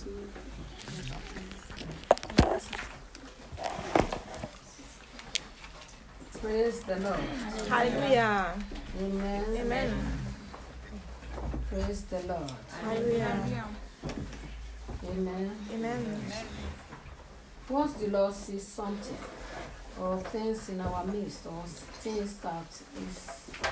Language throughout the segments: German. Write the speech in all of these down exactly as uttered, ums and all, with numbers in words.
Praise the Lord. Hallelujah. Amen. Amen. Praise the Lord. Hallelujah. Amen. Amen. Once the Lord sees something or things in our midst or things that is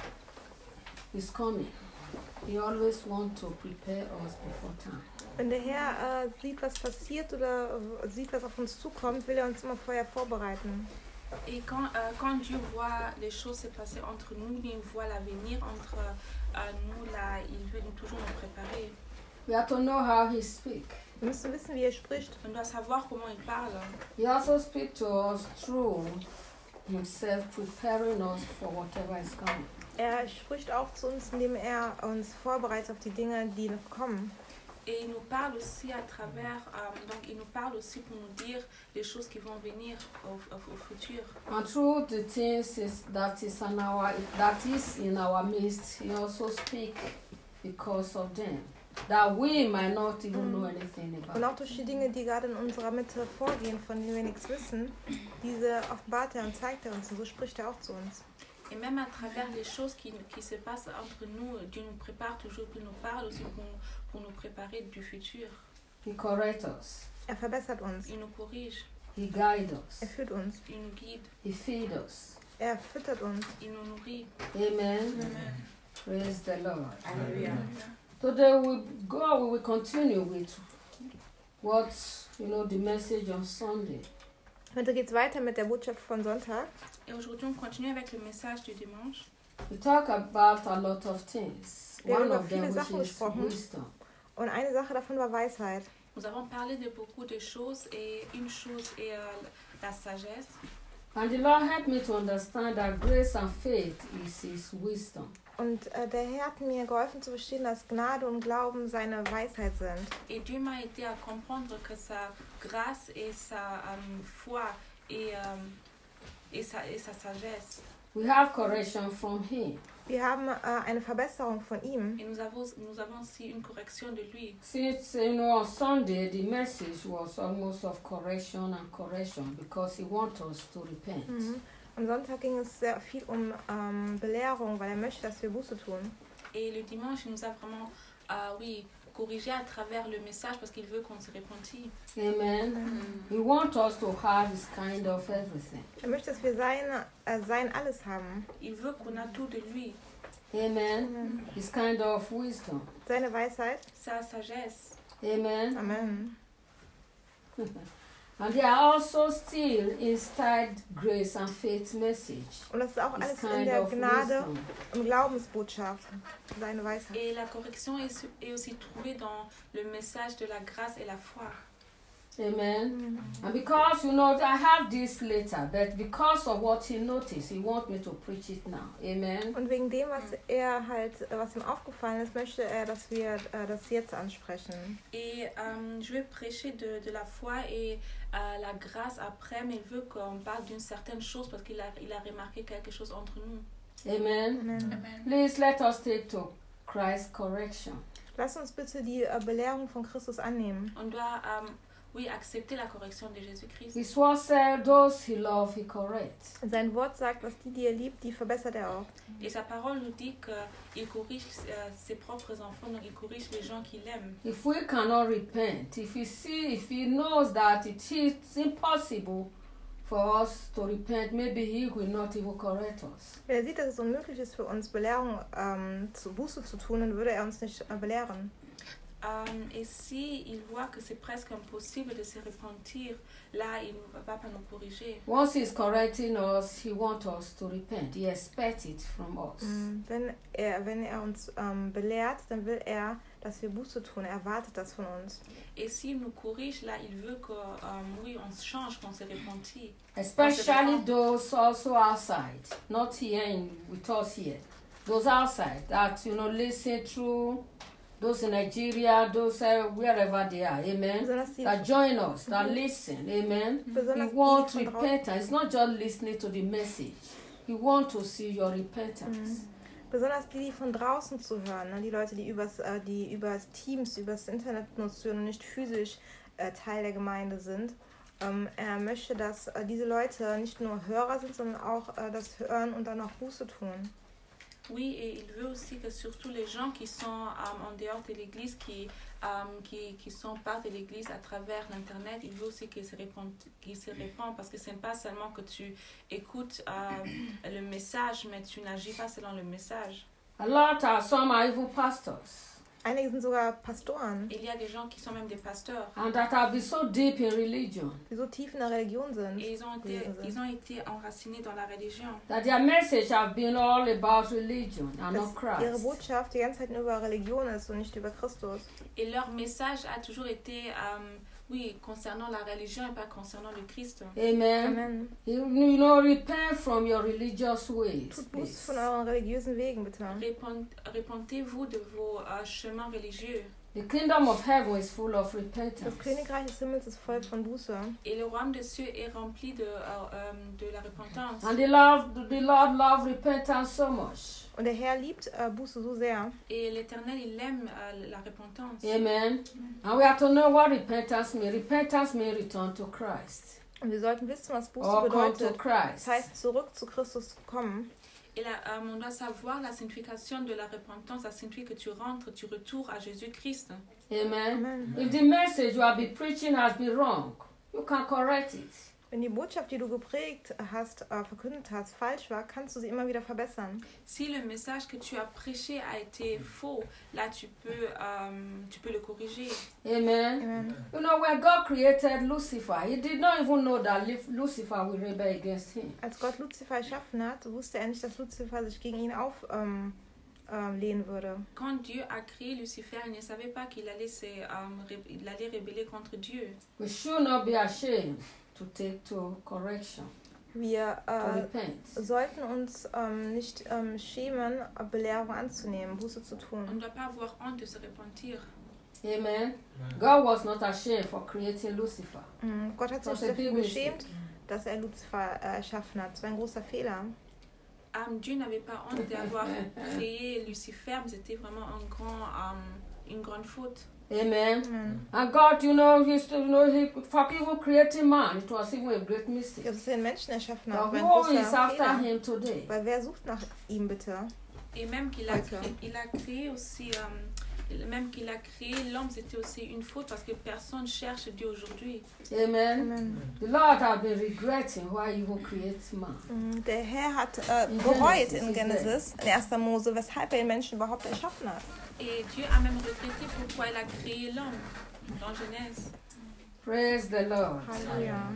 is coming, He always wants to prepare us before time. Wenn der Herr äh, sieht, was passiert oder äh, sieht, was auf uns zukommt, will er uns immer vorher vorbereiten. Et quand, euh, quand Dieu voit les choses se passer entre nous, il voit l'avenir entre euh, nous, là, il veut nous, toujours nous préparer. We have to know how He speaks. Wir müssen wissen, wie er spricht. On doit savoir comment il parle. He also speaks to us through Himself, preparing us for whatever is coming. Er spricht auch zu uns, indem er uns vorbereitet auf die Dinge, die noch kommen. Et il nous parle aussi à travers, euh, donc il nous parle aussi pour nous dire les choses qui vont venir au, au, au futur. And through the things is, that is in our that is in our midst, He also speaks because of them, that we might not even know anything about. Und auch durch die Dinge, die gerade in unserer Mitte vorgehen, von denen wir nichts wissen, diese offenbart er und zeigt er uns. Und so spricht er auch zu uns. Et même à travers les choses qui, qui se passent entre nous, Dieu nous prépare toujours, puis nous parle aussi pour, pour nous préparer du futur. He corrects us. Er verbessert uns. Il nous corrige, He guides us. Er führt uns. il nous guide, He feeds us. Er füttert uns. il nous nourrit. Amen. Amen. Praise the Lord. Halleluja. Today we go. We will continue with what you know the message on Sunday. Heute geht es weiter mit der Botschaft von Sonntag. Et aujourd'hui, on continue avec le message du dimanche. We talk about a lot of things. Wir haben One über of them viele Sachen which is gesprochen. wisdom. Und eine Sache davon war Weisheit. Nous avons parlé de beaucoup de choses et une chose est euh, la sagesse. And the Lord helped me to understand that grace and faith is His wisdom. Und äh, der Herr hat mir geholfen zu verstehen, dass Gnade und Glauben seine Weisheit sind. Et Dieu m'a aidé à comprendre que sa grâce et sa euh, foi et, euh, et, sa, et sa sagesse. We have correction from Him. Wir haben äh, eine Verbesserung von ihm. Et nous avons, nous avons aussi une correction de lui. Since you know on Sunday the message was almost of correction and correction because He wants us to repent. Mhm. Am Sonntag ging es sehr viel um ähm, Belehrung, weil er möchte, dass wir Buße tun. Et le dimanche, il nous a vraiment, euh, oui, corrigé à travers le message parce qu'il veut qu'on se repentit. Amen. Mm. He wants us to have His kind of everything. Er möchte, dass wir sein, äh, sein alles haben. Il veut qu'on a tout de lui. Amen. Mhm. His kind of wisdom. Seine Weisheit. Sa sagesse. Amen. Amen. And they are also still inside grace and faith message. Und das ist auch His alles in kind der of Gnade wisdom. und Glaubensbotschaft. Seine Weisheit. Et la correction est, su- est aussi trouvée dans le message de la grâce et la foi. Amen. And because you know I have this later, but because of what He noticed, He wants me to preach it now. Amen. Und wegen dem, was er halt, was ihm aufgefallen ist, möchte er, dass wir äh, das jetzt ansprechen. Et euh, je vais prêcher de, de la foi et euh, la grâce après, mais il veut qu'on parle d'une certaine chose parce qu'il a, il a remarqué quelque chose entre nous. Amen. Amen. Please let us take to Christ's correction. Lass uns bitte die äh, Belehrung von Christus annehmen. On doit, euh, oui, accepter la correction de Jésus-Christ. His word said, those He loves, He corrects. Sein Wort sagt, dass die, die er liebt, die verbessert er auch. Et sa parole nous dit qu'il corrige euh, ses propres enfants, donc il corrige les gens qu'il aime. If we cannot repent, if He see, if He knows that it is impossible for us to repent, maybe He will not even correct us. Wenn er sieht, dass es unmöglich ist für uns, Belehrung ähm, zu Buße zu tun, dann würde er uns nicht äh, belehren. Um, et si il voit que c'est presque impossible de se repentir, là, il ne va pas nous corriger. Once He's correcting us, He wants us to repent. He expects it from us. Mm, Wenn er, wenn er uns ähm, belehrt, dann will er, dass wir Buße tun. Er erwartet das von uns. Et s'il nous corrige, là, il veut que, um, oui, on se change, qu'on se repentit. Especially those also outside, not here in, with us here. Those outside that, you know, listen through, those in Nigeria, those uh, wherever they are, amen. Besonders die, That join us, that listen, amen. He besonders wants die von draußen. repentance. It's not just listening to the message. He wants to see your repentance. Mhm. Besonders die, die von draußen zu hören, ne? Die Leute, die übers, äh, die übers Teams, übers Internet nutzen und nicht physisch äh, Teil der Gemeinde sind. Ähm, er möchte, dass äh, diese Leute nicht nur Hörer sind, sondern auch äh, das hören und dann auch Buße tun. Oui, et il veut aussi que surtout les gens qui sont um, en dehors de l'église, qui, um, qui, qui sont part de l'église à travers l'internet, il veut aussi qu'ils se répondent, qu'ils se répondent parce que ce n'est pas seulement que tu écoutes uh, le message, mais tu n'agis pas selon le message. A lot are some are even pastors. Einige sind sogar Pastoren, Il y a des gens qui sont même des pasteurs. And that have been so deep in religion die so tief in der Religion sind. Et ils ont été, gewesen sind. ils ont été enracinés dans la religion. that their message have been all about religion and Dass not ihre Christ. Botschaft die ganze Zeit nur über Religion ist und nicht über Christus. Et leur message a toujours été, um, oui, concernant la religion et pas concernant le Christ. Amen. Amen. You, you know, repent from your religious ways. Tut Buße please. von euren religiösen Wegen, bitte. Répond- Repentez-vous de vos uh, chemins religieux. The kingdom of heaven is full of Das repentance. Königreich des Himmels ist voll von Buße. Et le royaume des cieux est rempli de, uh, um, de la repentance. And the Lord, the Lord loves repentance so much. Und der Herr liebt äh, Buße so sehr. Et l'Éternel, il aime uh, la repentance. Amen. And we have to know what repentance means. Repentance means return to Christ. Und wir sollten wissen, was Buße Or come to bedeutet. Das Christ. heißt, zurück zu Christus zu kommen. Et là, um, on doit savoir la signification de la repentance. Ça signifie que tu rentres, tu retournes à Jésus-Christ. Amen. Amen. If the message you have been preaching has been wrong, you can correct it. Wenn die Botschaft, die du geprägt hast, äh, verkündet hast, falsch war, kannst du sie immer wieder verbessern. Si le message que tu as prêché a été faux, là tu peux, um, tu peux le corriger. Amen. Amen. You know, when God created Lucifer, he did not even know that Lu- Lucifer will rebel against him. Als Gott Luzifer erschaffen hat, wusste er nicht, dass Luzifer sich gegen ihn auflehnen ähm, ähm, lehnen würde. Quand Dieu a créé Lucifer, il ne savait pas qu'il allait, se, um, ré- il allait rébeller contre Dieu. We should not be ashamed to take to correction, Wir to äh, repent. sollten uns ähm, nicht ähm, schämen, Belehrung anzunehmen, Buße zu On ne tun. doit pas avoir honte de se repentir. Amen. God was not ashamed for creating Lucifer. Mhm. Gott hat sich Das ist dafür ein Big geschämt, dass er Luzifer äh, erschaffen hat. Das war ein großer Fehler. Um, Dieu n'avait pas honte d'avoir créé Lucifer, mais c'était vraiment un grand, um, une grande faute. Amen. Mhm. And God, you know, he, you know, he for even creating man, it was even a great mistake. Dass er den Menschen erschaffen hat, But war ein who is großer after Fehler. him today? Weil wer sucht nach ihm bitte? Et même qu'il a, Heute. créé, il a créé aussi, um, même qu'il a créé l'homme, c'était aussi une faute parce que personne cherche Dieu aujourd'hui. Amen. Amen. The Lord has been regretting why he even creates man. Mhm. Der Herr hat äh, In bereut Genesis, in is Genesis, in erster Mose, weshalb er den Menschen überhaupt erschaffen hat. Et Dieu a même regretté pourquoi il a créé l'homme dans Genèse. Praise the Lord. Halleluja.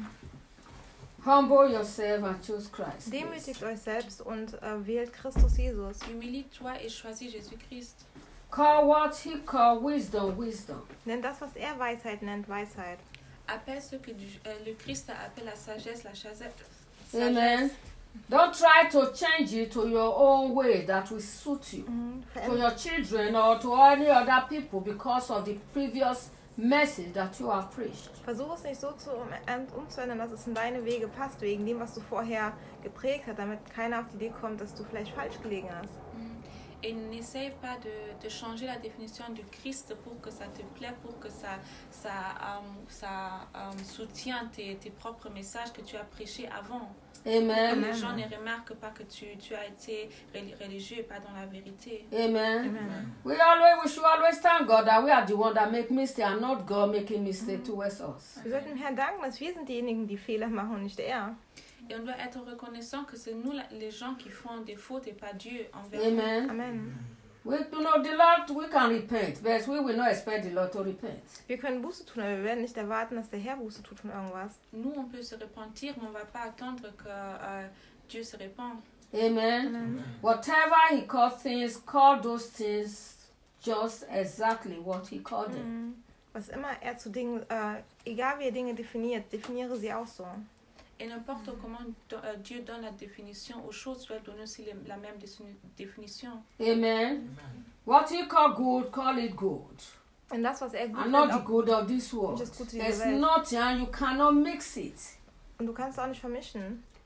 Humble yourself and choose Christ. please. Demütigt euch selbst und äh, wählt Christus Jesus. Humilie-toi et choisis Jésus-Christ. Call what he called wisdom, wisdom. Nennt das, was er Weisheit nennt, Weisheit. Appelle ce que du- euh, le Christ appelle la sagesse, la sagesse. Amen. Don't try to change it to your own way that will suit you, Mhm. to Verändert your children or to any other people because of the previous message that you have preached. Versuch es nicht so zu um, ähm, umzuändern, dass es in deine Wege passt, wegen dem, was du vorher geprägt hast, damit keiner auf die Idee kommt, dass du vielleicht falsch gelegen hast. Et n'essaye pas de, de changer la définition du Christ pour que ça te plaît, pour que ça, ça, um, ça um, soutient tes, tes propres messages que tu as prêchés avant. Que Amen. les gens ne remarquent pas que tu, tu as été reli- religieux et pas dans la vérité. Amen. Amen. We always we should always thank God that we are the one that make mistakes and not God making mistakes towards us. Wir sollten dem Herrn danken, dass wir sind diejenigen, die Fehler machen und nicht er. Et on doit être reconnaissant que c'est nous la- les gens qui font des fautes et pas Dieu envers nous. Amen. Amen. We you know the Lord we can repent, but we will not expect the Lord to repent. Wir können Buße tun, aber wir werden nicht erwarten, dass der Herr Buße tut von irgendwas. Nous, on peut se repentir, mais on ne va pas attendre que euh, Dieu se répande. Amen. Amen. Whatever he called things, call those things just exactly what he called them. Mhm. Was immer er zu Dingen, äh, egal wie er Dinge definiert, definiere sie auch so. Et n'importe comment do- euh, Dieu donne la définition aux choses, tu dois donner aussi les- la même défini- définition. Amen. What he call good, call it good. Und das, was er gut And not findet, the auch, good of this world. Just good to There's the world. nothing and you cannot mix it. und du kannst es auch nicht vermischen.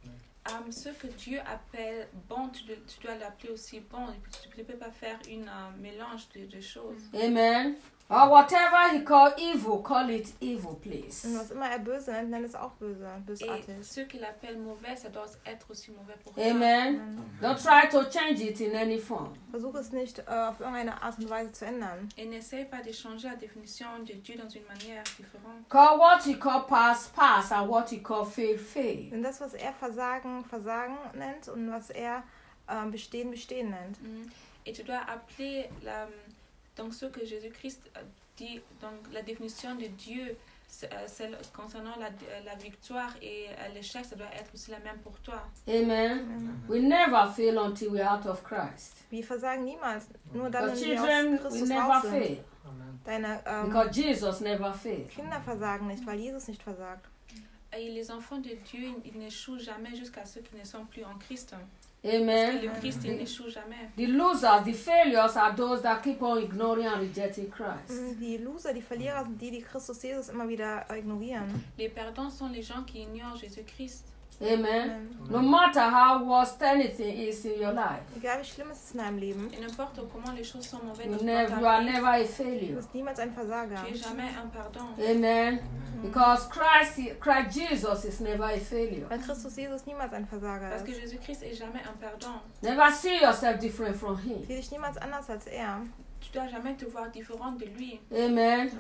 Um, ce que Dieu appelle bon, tu, dois- tu dois l'appeler aussi bon. Tu ne peux pas faire un uh, mélange de, de choses. Amen. Or whatever he called evil, call it evil, please. Und was immer er böse nennt, nennt es auch böse, Et bösartig. ce qu'il appelle mauvais, ça doit être aussi mauvais pour toi. Amen. Don't try to change it in any form. Versuch es nicht äh, auf irgendeine Art und Weise zu ändern. Et n'essaye pas de changer la définition de Dieu dans une manière différente. Call what he called pass, pass, and what he called fail, fail. Denn das, was er Versagen, Versagen nennt und was er ähm, Bestehen, Bestehen nennt. Mm. Et tu dois appeler la, donc ce que Jésus-Christ dit, donc la définition de Dieu, c'est, euh, celle concernant la, la victoire et euh, l'échec, ça doit être aussi la même pour toi. Amen. We never fail until we're out of Christ. Wir versagen niemals, nur dann, But wenn wir children, aus we Christus never raus sind. fail. Deine ähm, Because Jesus never failed. Kinder versagen nicht, weil Jesus nicht versagt. Et les enfants de Dieu, ils n'échouent jamais jusqu'à ceux qui ne sont plus en Christ. Parce que Amen. le Christ, il n'échoue jamais. The losers, the failures are those that keep on ignoring and rejecting Christ. Die Loser, die Verlierer sind die, die Christus Jesus immer wieder äh, ignorieren. Les perdants sont les gens qui ignorent Jésus-Christ. Amen. No matter how worst anything is in your life, Egal wie schlimm es ist in deinem Leben, Et n'importe comment les choses sont mauvaises you, dans never, ta you are vie, never a du failure. bist niemals ein Versager. tu es jamais un pardon. Amen. Because Christ, Christ Jesus is never a failure. Weil Christus Jesus niemals ein Versager Parce que ist. Jésus-Christ est jamais un pardon. Never see yourself different from him. Sieh dich niemals anders als er. Tu dois jamais te voir différent de lui. Amen.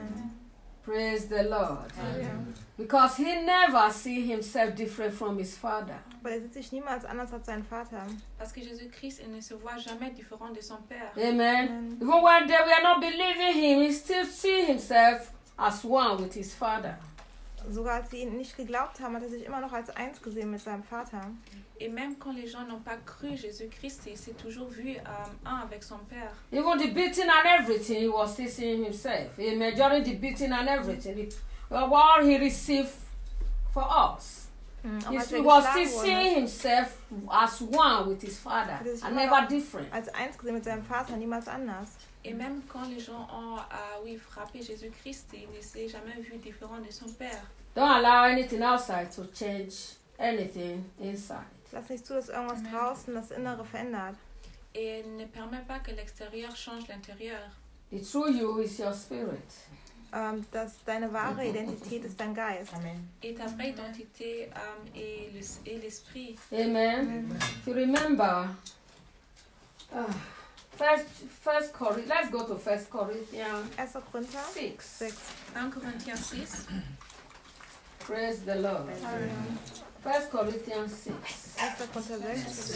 Praise the Lord. Ja. Because he never see himself different from his Father. Weil er sieht sich niemals anders als sein Vater. Parce que Jésus-Christ, il ne se voit jamais différent de son Père. Amen. Even when they were not believing him, he still see himself as one with his Father. Sogar als sie ihn nicht geglaubt haben, hat er sich immer noch als eins gesehen mit seinem Vater. Et même quand les gens n'ont pas cru Jésus-Christ, il s'est toujours vu euh, un avec son Père. Even the beating and everything, he was still seeing himself. Amen. During the beating and everything, he, well, what he received for us. Auch He als er was still geschlagen seeing wurde, himself as one with his Father, hat er sich and immer never noch different. als eins gesehen mit seinem Vater, niemals anders. Et même quand les gens ont euh, oui, frappé Jésus-Christ, il ne s'est jamais vu différent de son Père. Don't allow anything outside to change anything inside. Lass nicht zu, dass irgendwas Amen. draußen das Innere verändert. Et ne permet pas que l'extérieur change l'intérieur. The true you is your spirit. Ähm, dass deine wahre Identität ist dein Geist. Et ta vraie identité euh, est le- est l'esprit. Amen. If you remember, uh, first, first Corinthians, let's go to First Corinthians erster Korinther six. sechs. un Corinthiens six. Praise the Lord. First Corinthians six. erster Korinther sechs.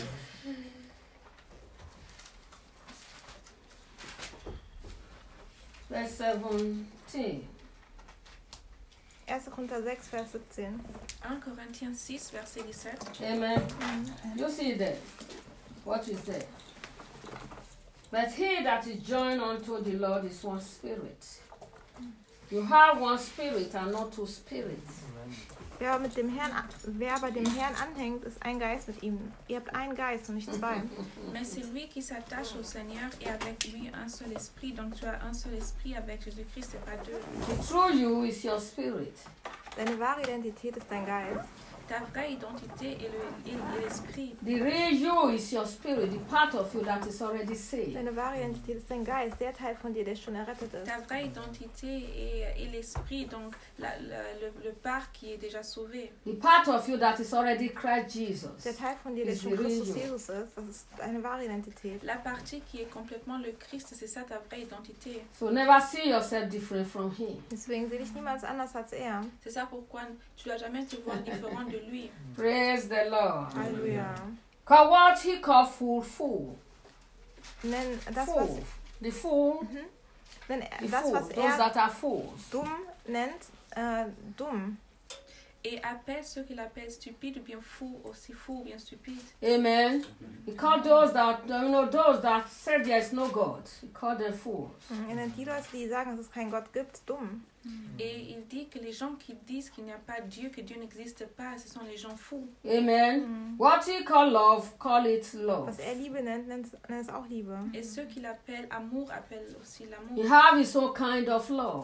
Verse seventeen. erster Korinther sechs, Vers siebzehn. un Corinthiens six, verset dix-sept. Amen. You see there. What is there? But he that is joined unto the Lord is one spirit. You have one spirit and not two spirits. Wer aber, mit dem Herrn, wer bei dem Herrn anhängt, ist ein Geist mit ihm. Ihr habt einen Geist und nicht zwei. Mais celui qui s'attache au Seigneur est avec lui un seul esprit. Donc tu as un seul esprit avec Jésus-Christ et pas deux. The true you is your spirit. Deine wahre Identität ist dein Geist. Ta vraie identité est le- est- est l'esprit. The real you is your spirit, the part of you that is already saved. Deine wahre Identität ist dein Geist, der Teil von dir, der schon errettet ist. Ta vraie identité est, est l'esprit, donc la- la- le, le part qui est déjà sauvé. The part of you that is already Christ Jesus. Der Teil von dir, der Ist schon die real Christus you. Jesus ist, das ist deine wahre Identität. La partie qui est complètement le Christ, c'est ça ta vraie identité. So never see yourself different from him. Deswegen sehe dich niemals anders als er. C'est ça pourquoi tu dois jamais te voir différent de lui. Praise the Lord. Halleluja. Cause what he called fool, fool. Nenn das, was, Fool. The fool, nenn the das, fool. was Those er that are fools. dumm nennt, äh, dumm. Et appelle ceux qu'il appelle stupides ou bien fous, aussi fous ou bien stupides. Amen. He called those that, you know, those that said there is no God. He called them fools. Er nennt die Leute, die sagen, dass es keinen Gott gibt, dumm. Et il dit que les gens qui disent qu'il n'y a pas Dieu, que Dieu n'existe pas, ce sont les gens fous. Amen. What he called love, call it love. Was er Liebe nennt, nennt, nennt es auch Liebe. Et ceux qu'il appelle amour appellent aussi He l'amour. have his own kind of love.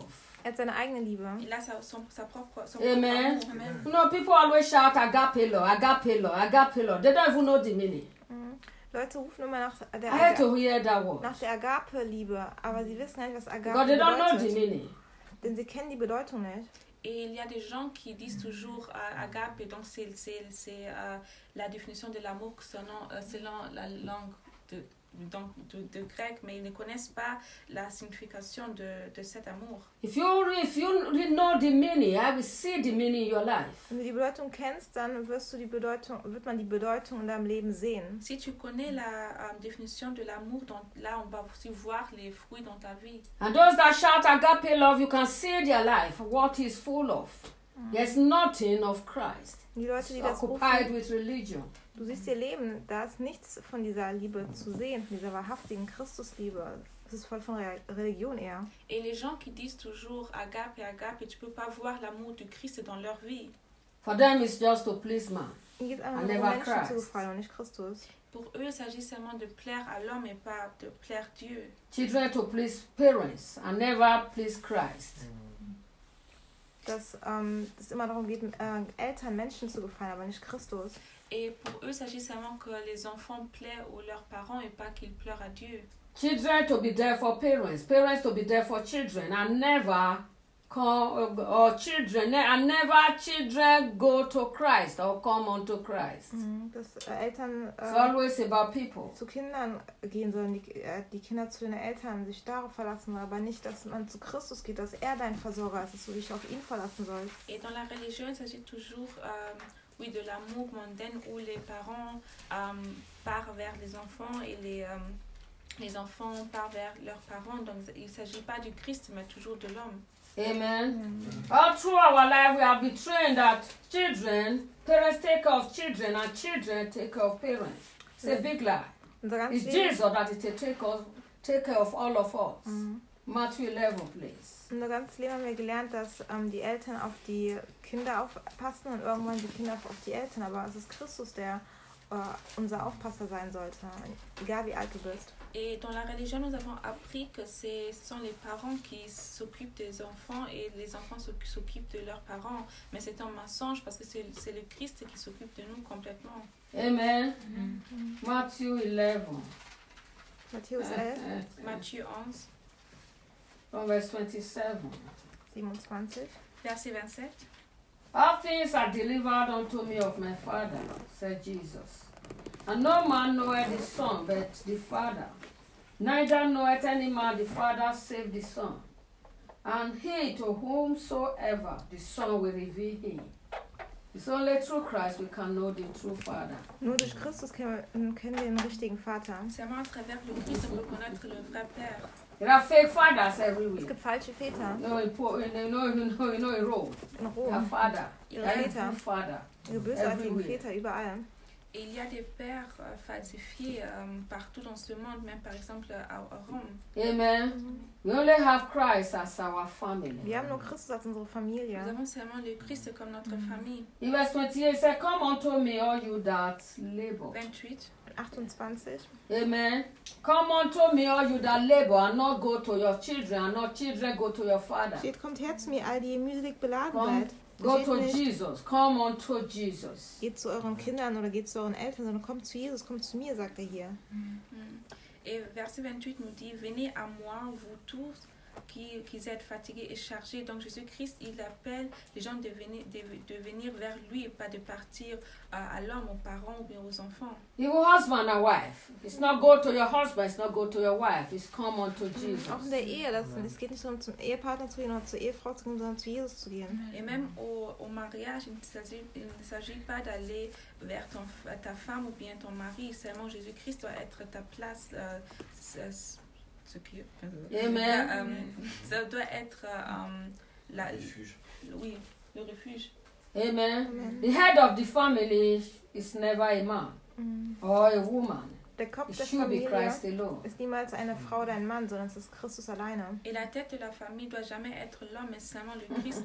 Er hat seine eigene Liebe. Il a sa, son, sa propre, son Amen. propre amour. You know, people always shout agape love, agape love, agape love. They don't even know the meaning. Mhm. Leute rufen immer nach der, I had Aga- to hear that word. nach der Agape-Liebe, aber sie wissen nicht, was Agape Because they don't know the bedeutet. meaning. Denn sie kennen die Bedeutung nicht. Et il y a des gens qui disent toujours euh, agape, donc c'est, c'est, c'est euh, la définition de l'amour selon, euh, selon la langue de, donc, de, de grec, mais ils ne connaissent pas la signification de, de cet amour. If you if you really know the meaning, I will see the meaning in your life. Wenn du die Bedeutung kennst, dann wirst du die Bedeutung, wird man die Bedeutung in deinem Leben sehen. Si tu connais la euh, définition de l'amour, donc là on va aussi voir les fruits dans ta vie. And those that shout agape love, you can see their life, what is full of. There's nothing of Christ. Die Leute, die It's das occupied rufen, with religion. du siehst ihr Leben, da ist nichts von dieser Liebe zu sehen, von dieser wahrhaftigen Christusliebe. Es ist voll von Re- Religion eher. Et les gens qui disent toujours agape, agape, tu peux pas voir l'amour du Christ dans leur vie. For them, it's just to please man. Ihnen geht es einfach And nur um never Menschen Christ. zu gefallen und nicht Christus. Pour eux, il s'agit seulement de plaire à l'homme et pas de plaire Dieu. Children to please parents and never please Christ. Dass ähm, es immer darum geht, äh, Eltern, Menschen zu gefallen, aber nicht Christus. Et pour eux, il s'agit seulement que les enfants plaisent aux leurs parents et pas qu'ils pleurent à Dieu. Children to be there for parents, parents to be there for children, and never come or children and never children go to Christ or come unto Christ. Mhm. Dass äh, Eltern It's äh, always about people. zu Kindern gehen sollen, die, äh, die Kinder zu den Eltern sich darauf verlassen, aber nicht, dass man zu Christus geht, dass er dein Versorger ist, dass du dich auf ihn verlassen sollst. Et dans la religion, il s'agit toujours euh, oui, de l'amour mondain où les parents euh, partent vers les enfants et les, euh, les enfants partent vers leurs parents. Donc il ne s'agit pas du Christ, mais toujours de l'homme. Amen. All through our life, we have been trained that children, parents take care of children, and children take care of parents. It's a big lie. Unser It's ganzes Leben, Jesus that is to take us, take care of all of us. Mhm. Matthew eleven, please. unser ganzes Leben haben wir gelernt, dass ähm, die Eltern auf die Kinder aufpassen und irgendwann die Kinder auf die Eltern. Aber es ist Christus, der äh, unser Aufpasser sein sollte, egal wie alt du bist. Et dans la religion, nous avons appris que c'est- ce sont les parents qui s'occupent des enfants et les enfants s'oc- s'occupent de leurs parents. Mais c'est un mensonge parce que c'est c'est le Christ qui s'occupe de nous complètement. Amen. Matthew eleven. Matthäus Uh, elf, uh, Matthieu onze, from verse twenty-seven. siebenundzwanzig. verset vingt-sept. All things are delivered unto me of my Father, said Jesus. And no man knoweth the Son but the Father. Neither knoweth any man the Father save the Son. And he to whomsoever the Son will reveal him. It's only through Christ we can know the true Father. Nur durch Christus kennen wir, kennen wir den richtigen Vater. Seulement à travers le Christ, on peut connaître le vrai Père. There are fake fathers Es everywhere. gibt falsche Väter You know, in, Po- in, you know, you know, you know, in Rome, in you have Rom, father, Ja, every Väter. father. ihre bösartigen everywhere. Väter überall. Et il y a des pères euh, falsifiés euh, partout dans ce monde, même par exemple à, à Rome. Amen. We only have Christ as our family. Wir haben nur Christus als unsere Familie. Nous avons seulement le Christ comme notre famille. In verse twenty-eight, it says, Come unto me, all you that labor. vingt-huit. achtundzwanzig. Amen. Come unto me, all you that labor, and not go to your children, and not children go to your father. Steht, kommt her zu mir, all die ihr mühselig beladen Komm, seid. Go Steht to nicht, Jesus. Come unto Jesus. geht zu euren Kindern oder geht zu euren Eltern, sondern kommt zu Jesus, kommt zu mir, sagt er hier. Et verset vingt-huit nous dit, venez à moi, vous tous qui, qui êtes fatigués et chargés. Donc Jésus-Christ, il appelle les gens de venir, de, de venir vers lui et pas de partir à, à l'homme, aux parents ou bien aux enfants. Your husband and wife. It's not go to your husband, it's not go to your wife. It's come unto Jesus. Auch in der Ehe, das, es geht nicht darum, zum Ehepartner zu gehen oder zur Ehefrau zu gehen, sondern zu Jesus zu gehen. Et même au, au mariage, il ne s'agit, il ne s'agit pas d'aller vers ton, ta femme ou bien ton mari. Seulement Jésus-Christ doit être ta place. Euh, ce, ce qui, Amen. euh, ça doit être euh, la, Refuge. oui, le refuge. Amen. Amen. The head of the family is never a man Mhm. or a woman. Der Kopf It der should be Familie Christ alone. ist niemals eine Frau oder ein Mann, sondern es ist Christus alleine. Et la tête de la famille doit jamais être l'homme, mais seulement le Christ.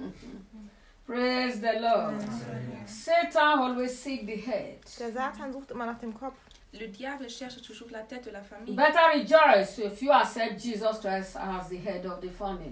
Praise the Lord. Satan always seek the head. Der Satan sucht immer nach dem Kopf. Le diable cherche toujours la tête de la You famille. better rejoice if you accept Jesus Christ as the head of the family.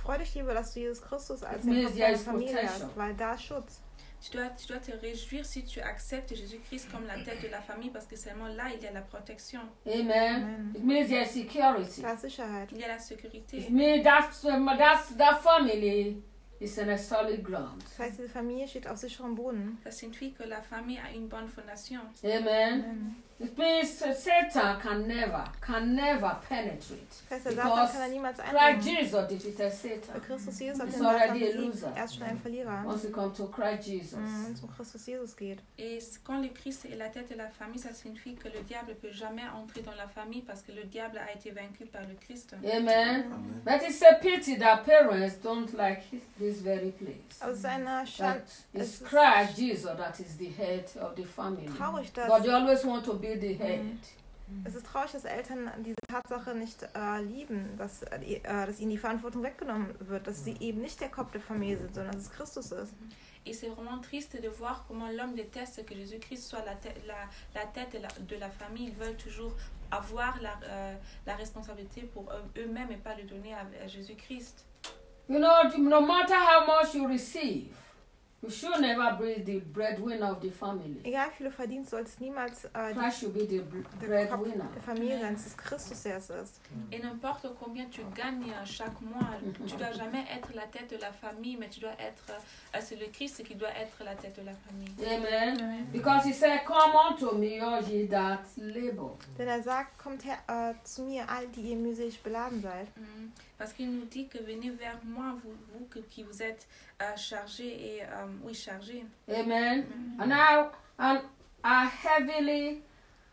Freu dich lieber, dass du Jesus Christus als It den means Kopf there deiner is Familie protection. hast, weil da ist Schutz. Tu dois, tu dois te réjouir si tu acceptes Jésus-Christ comme la tête de la famille parce que seulement là, il y a la protection. Amen. Amen. It means there is security. Da ist Sicherheit. Il y a la sécurité. It means that's, um, that's, that family is in a solid ground. Das heißt, diese Familie steht auf sicherem Boden. Ça signifie que la famille a une bonne fondation. Amen. Amen. It means uh, Satan can never, can never penetrate. Das heißt, der Satan Because kann da niemals Christ eindringen. Jesus defeated Weil Satan. Christus Jesus hat It's den Satan already a besiegt. loser. Er ist schon ein Verlierer. Once you come to Christ Jesus. Mhm, wenn es um Christus Jesus geht. Et quand le Christ est la tête de la famille, ça signifie que le diable ne peut jamais entrer dans la famille parce que le diable a été vaincu par le Christ. Amen. But it's a pity that parents don't like this very place. Aber es ist eine Schande. That Es it's ist Christ Jesus that is the head of the family. traurig, dass But they always want to be the head. Es ist traurig, dass Eltern diese Tatsache nicht äh, lieben, dass, äh, dass ihnen die Verantwortung weggenommen wird, dass sie eben nicht der Kopf der Familie sind, sondern dass es Christus ist. Et c'est vraiment triste de voir comment l'homme déteste que Jésus-Christ soit la, tête- la, la tête de la, de la famille. Ils veulent toujours avoir la, euh, la responsabilité pour eux- eux-mêmes et pas le donner à, à Jésus-Christ. You know, no matter how much you receive, you should never be the breadwinner of the family. Egal wie viel du verdienst, sollst nicht äh, Christ should be the br- der Kopf breadwinner. der Familie sein. Es ist Christus, der es ist. Et n'importe combien tu gagnes chaque mois, tu dois jamais être la tête de la famille, mais tu dois être, euh, c'est le Christ qui doit être la tête de la famille. Amen. Because he said, come unto me, all ye that labor. Denn er sagt, kommt her äh, zu mir, all die ihr mühselig beladen seid. Mm. Parce qu'il nous dit que venez vers moi, vous, vous que- qui vous êtes euh, chargés et euh, oui chargés. Amen. And now, and are heavily,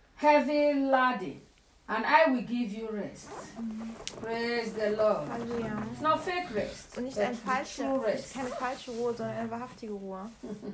heavy laden, and I will give you rest. Praise the Lord. Halleluja. It's not fake rest, Und nicht but eine falsche, true nicht rest. keine falsche Ruhe, sondern eine wahrhaftige Ruhe.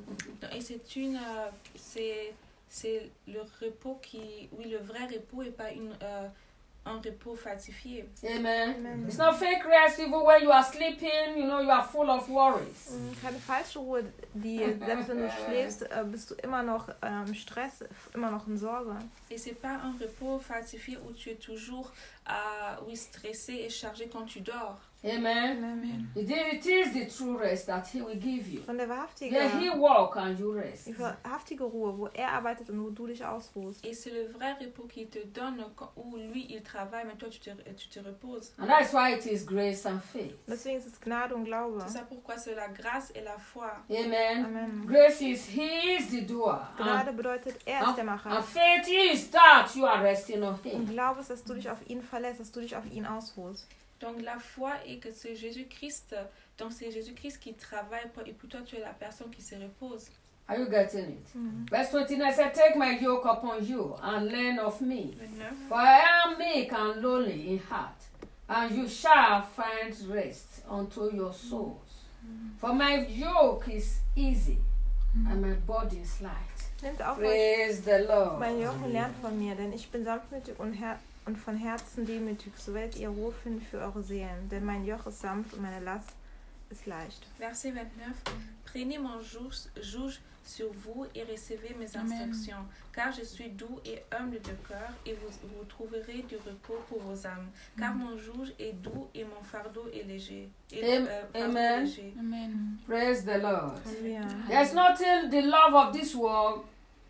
Et c'est une, euh, c'est, c'est le repos qui, oui le vrai repos et pas une, euh, un repos falsifié. Amen. Amen. It's not fake rest even when you are sleeping, you know, you are full of worries. Mhm, Keine falsche Ruhe, die selbst wenn du schläfst, äh, bist du immer noch ähm, Stress, immer noch in Sorge. Et c'est pas un repos falsifié où tu es toujours euh, oui, stressé et chargé quand tu dors. Amen. Amen. It is, it is the true rest that he will give you. Und der wahrhaftige, Where he walk and you rest. die wahrhaftige Ruhe, wo er arbeitet und wo du dich ausruhst. Et c'est le vrai repos qu'il te donne quand, où lui il travaille, mais toi tu te, tu te reposes. And that's why it is grace and faith. Deswegen ist es Gnade und Glaube. C'est ça pourquoi c'est la grâce et la foi. Amen. Amen. Grace is he is the doer. And, Gnade bedeutet, er ist der and Macher. faith is that you are resting on Und him. Glaube ist, dass du dich auf ihn verlässt, dass du dich auf ihn ausruhst. Donc la foi est que c'est Jésus-Christ, donc c'est Jésus-Christ qui travaille pour, et pour toi tu es la personne qui se repose. Are you getting it? Mhm. Verse twenty-nine said, take my yoke upon you and learn of me. vingt-neuf. For I am meek and lowly in heart, and you shall find rest unto your souls. For my yoke is easy and my burden is light. Nehmt auf euch Praise the Lord. mein Joch und lernt von mir, denn ich bin sanftmütig und, her und von Herzen demütig, so werdet ihr Ruhe finden für eure Seelen. Denn mein Joch ist sanft und meine Last ist leicht. Verset vingt-neuf. Prenez mon joug, joug sur vous et recevez mes instructions, car je suis doux et humble de cœur, et vous, vous trouverez du repos pour vos âmes. Car mon joug est doux et mon fardeau est léger. Et, Am- euh, fardeau Amen. léger. Amen. Praise the Lord. Halleluja. There's nothing the love of this world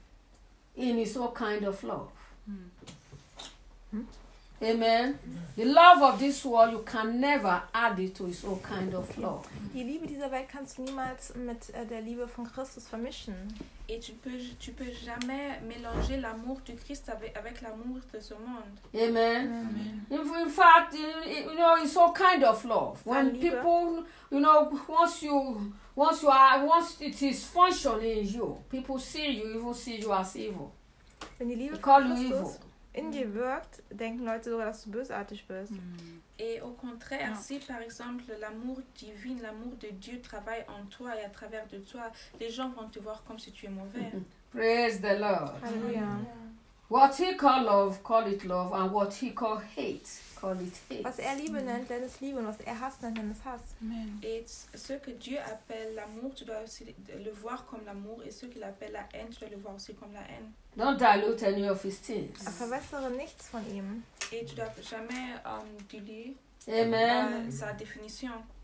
in its all kind of love. Amen. The love of this world, you can never add it to its all kind of love. Die Liebe dieser Welt kannst du niemals mit äh, der Liebe von Christus vermischen. Et tu peux, tu peux jamais mélanger l'amour du Christ avec, avec l'amour de ce monde. Amen. Amen. In, in fact, you you know, it's all kind of love. When Liebe. people, you know, once you, once you are, once it is functioning in you, people see you, even see you as evil. Wenn die Liebe They call von you evil. Christus in dir wirkt, denken Leute sogar, dass du bösartig bist. Et au contraire, Ah. si par exemple l'amour divin, l'amour de Dieu travaille en toi et à travers de toi, les gens vont te voir comme si tu es mauvais. Praise the Lord. Halleluja. What he call love, call it love, and what he call hate, call it hate. Was er Liebe nennt, nennt es Liebe. Und was er hasst, nennt es Hass. Amen. Et ce que Dieu appelle l'amour, tu dois aussi le voir comme l'amour, et ce qu'il appelle la haine, tu dois le voir aussi comme la haine. Don't dilute any of his things. Verwässere nichts von ihm. Et tu dois jamais euh, diluer Amen. euh, sa définition.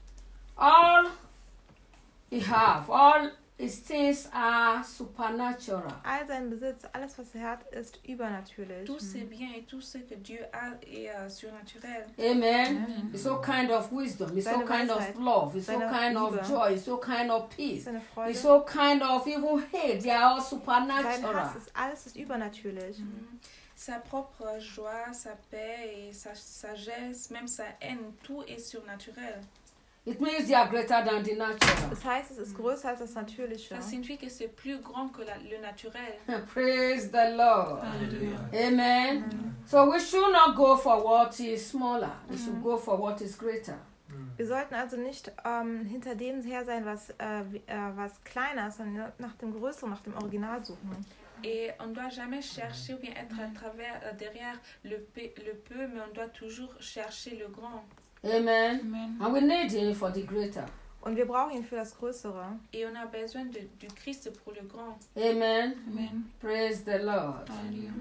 all he have, all his things are supernatural. All sein Besitz, alles was er hat, ist übernatürlich. Tous ses biens et tout ce que Dieu a est euh, surnaturel. Amen. It's all kind of wisdom. It's all Seine kind of Weisheit, love. It's all seine kind Liebe, of joy. It's all kind of peace. seine Freude, It's all kind of even hate. They are all sein supernatural. Hass, ist, alles ist übernatürlich. Mhm. Sa propre joie, sa paix et sa sagesse, même sa haine, tout est surnaturel. It means they are greater than the natural. Das heißt, es ist größer als das Natürliche. Ça signifie que c'est plus grand que la, le naturel. Praise the Lord. Hallelujah. Amen. So we should not go for what is smaller. We should go for what is greater. Wir sollten also nicht ähm, hinter dem her sein, was, äh, wie- äh, was kleiner ist, sondern nach dem Größeren, nach dem Original suchen. Et on ne doit jamais chercher ou bien être à travers, euh, derrière le peu, le peu, mais on doit toujours chercher le grand. Amen. Amen. And we need him for the greater. Und wir brauchen ihn für das Größere. Et on a besoin de, du Christ pour le grand. Amen. Amen. Praise the Lord. Hallelujah.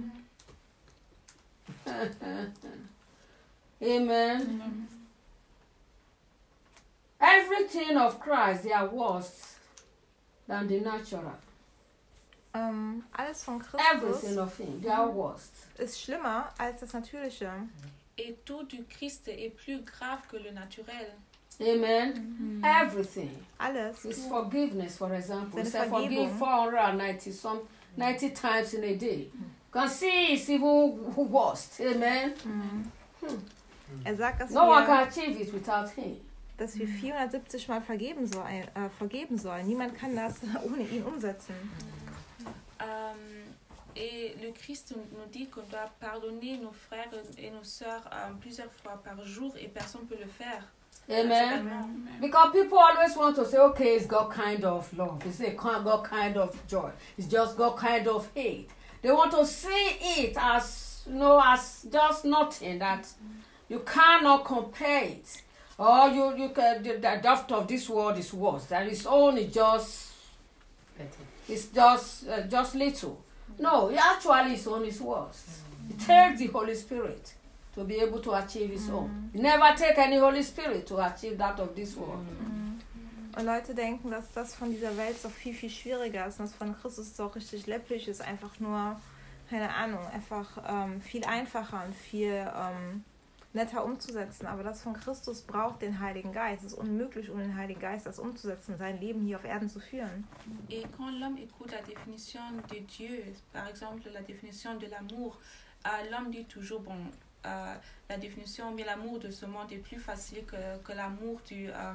Amen. Amen. Everything of Christ, they are worse than the natural. Ähm, alles von Everything Christus of him, they are worst. ist schlimmer als das Natürliche. Et tout du Christ est plus grave que le naturel. Amen. Everything. Alles. His forgiveness, for example. Seine Say forgive Vergebung. four hundred ninety some ninety times in a day. You can see it's even worst. Amen. Er sagt, dass No one wir, can achieve it without him. dass wir vierhundertsiebzig Mal vergeben, soll, äh, vergeben sollen. Niemand kann das ohne ihn umsetzen. Euh, et le Christ nous dit qu'on doit pardonner nos frères et nos sœurs euh, plusieurs fois par jour et personne ne peut le faire. Amen. naturellement. Because people always want to say, okay, it's got kind of love. It's a kind- got kind of joy. It's just got kind of hate. They want to see it as, you know, as just nothing that you cannot compare it. Or you, you can, the, the depth of this world is worse. That is only just, it's just, uh, just little. No, actually it's on its worst. It takes the Holy Spirit to be able to achieve his own. You never take any Holy Spirit to achieve that of this world. Und Leute denken, dass das von dieser Welt doch viel, viel schwieriger ist. Und das von Christus doch richtig läpplich ist. Einfach nur, keine Ahnung, einfach ähm, viel einfacher und viel ähm, netter umzusetzen. Aber das von Christus braucht den Heiligen Geist. Es ist unmöglich, ohne den Heiligen Geist das umzusetzen, sein Leben hier auf Erden zu führen. Et quand l'homme écoute la définition de Dieu, par exemple la définition de l'amour, euh, l'homme dit toujours, bon, euh, la définition, mais l'amour de ce monde est plus facile que, que l'amour du... euh,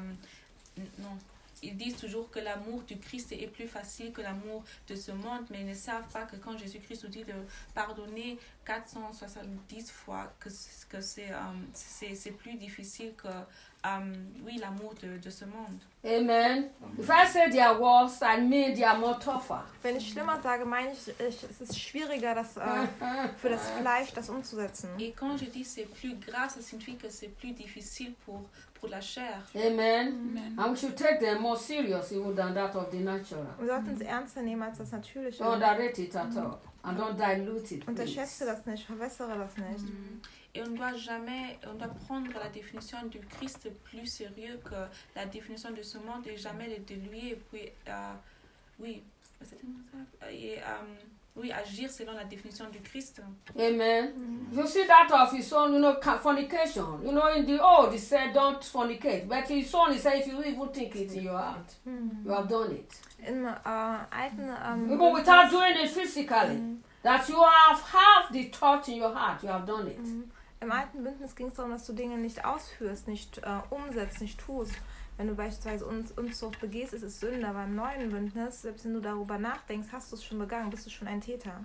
non, ils disent toujours que l'amour du Christ est plus facile que l'amour de ce monde, mais ils ne savent pas que quand Jésus-Christ nous dit de pardonner quatre cent soixante-dix fois, que, que c'est, euh, c'est, c'est plus difficile que euh, oui, l'amour de, de ce monde. Amen. If I say they are worse, I mean they are more tougher. Wenn ich schlimmer sage, meine ich, ich es ist schwieriger, das, äh, für das Fleisch das umzusetzen. Et quand je dis c'est plus grave, ça signifie que c'est plus difficile pour, pour la chair. Amen. Amen. And we should take them more serious even than that of the natural. Wir sollten es ernster nehmen als das Natürliche. Don't underrate it at all. And don't dilute it. Unterschätze Please. das nicht, verwässere das nicht. Et on doit jamais, on doit prendre la définition du Christ plus sérieux que la définition de ce monde et jamais le diluer. Et puis, euh, oui, c'était ça. Et, euh, oui, agir selon la définition du Christ. Amen. You see that of his son, you know, ca- fornication. You know, in the old, he said, don't fornicate. But his son, he said, if you even think it in your heart, you have done it. Im äh, alten ähm, Even without doing it physically. That you have have the thought in your heart, you have done it. Im alten Bündnis ging es darum, dass du Dinge nicht ausführst, nicht äh, umsetzt, nicht tust. Wenn du beispielsweise Un Unzucht begehst, ist es Sünde. Aber im neuen Bündnis, selbst wenn du darüber nachdenkst, hast du es schon begangen, bist du schon ein Täter.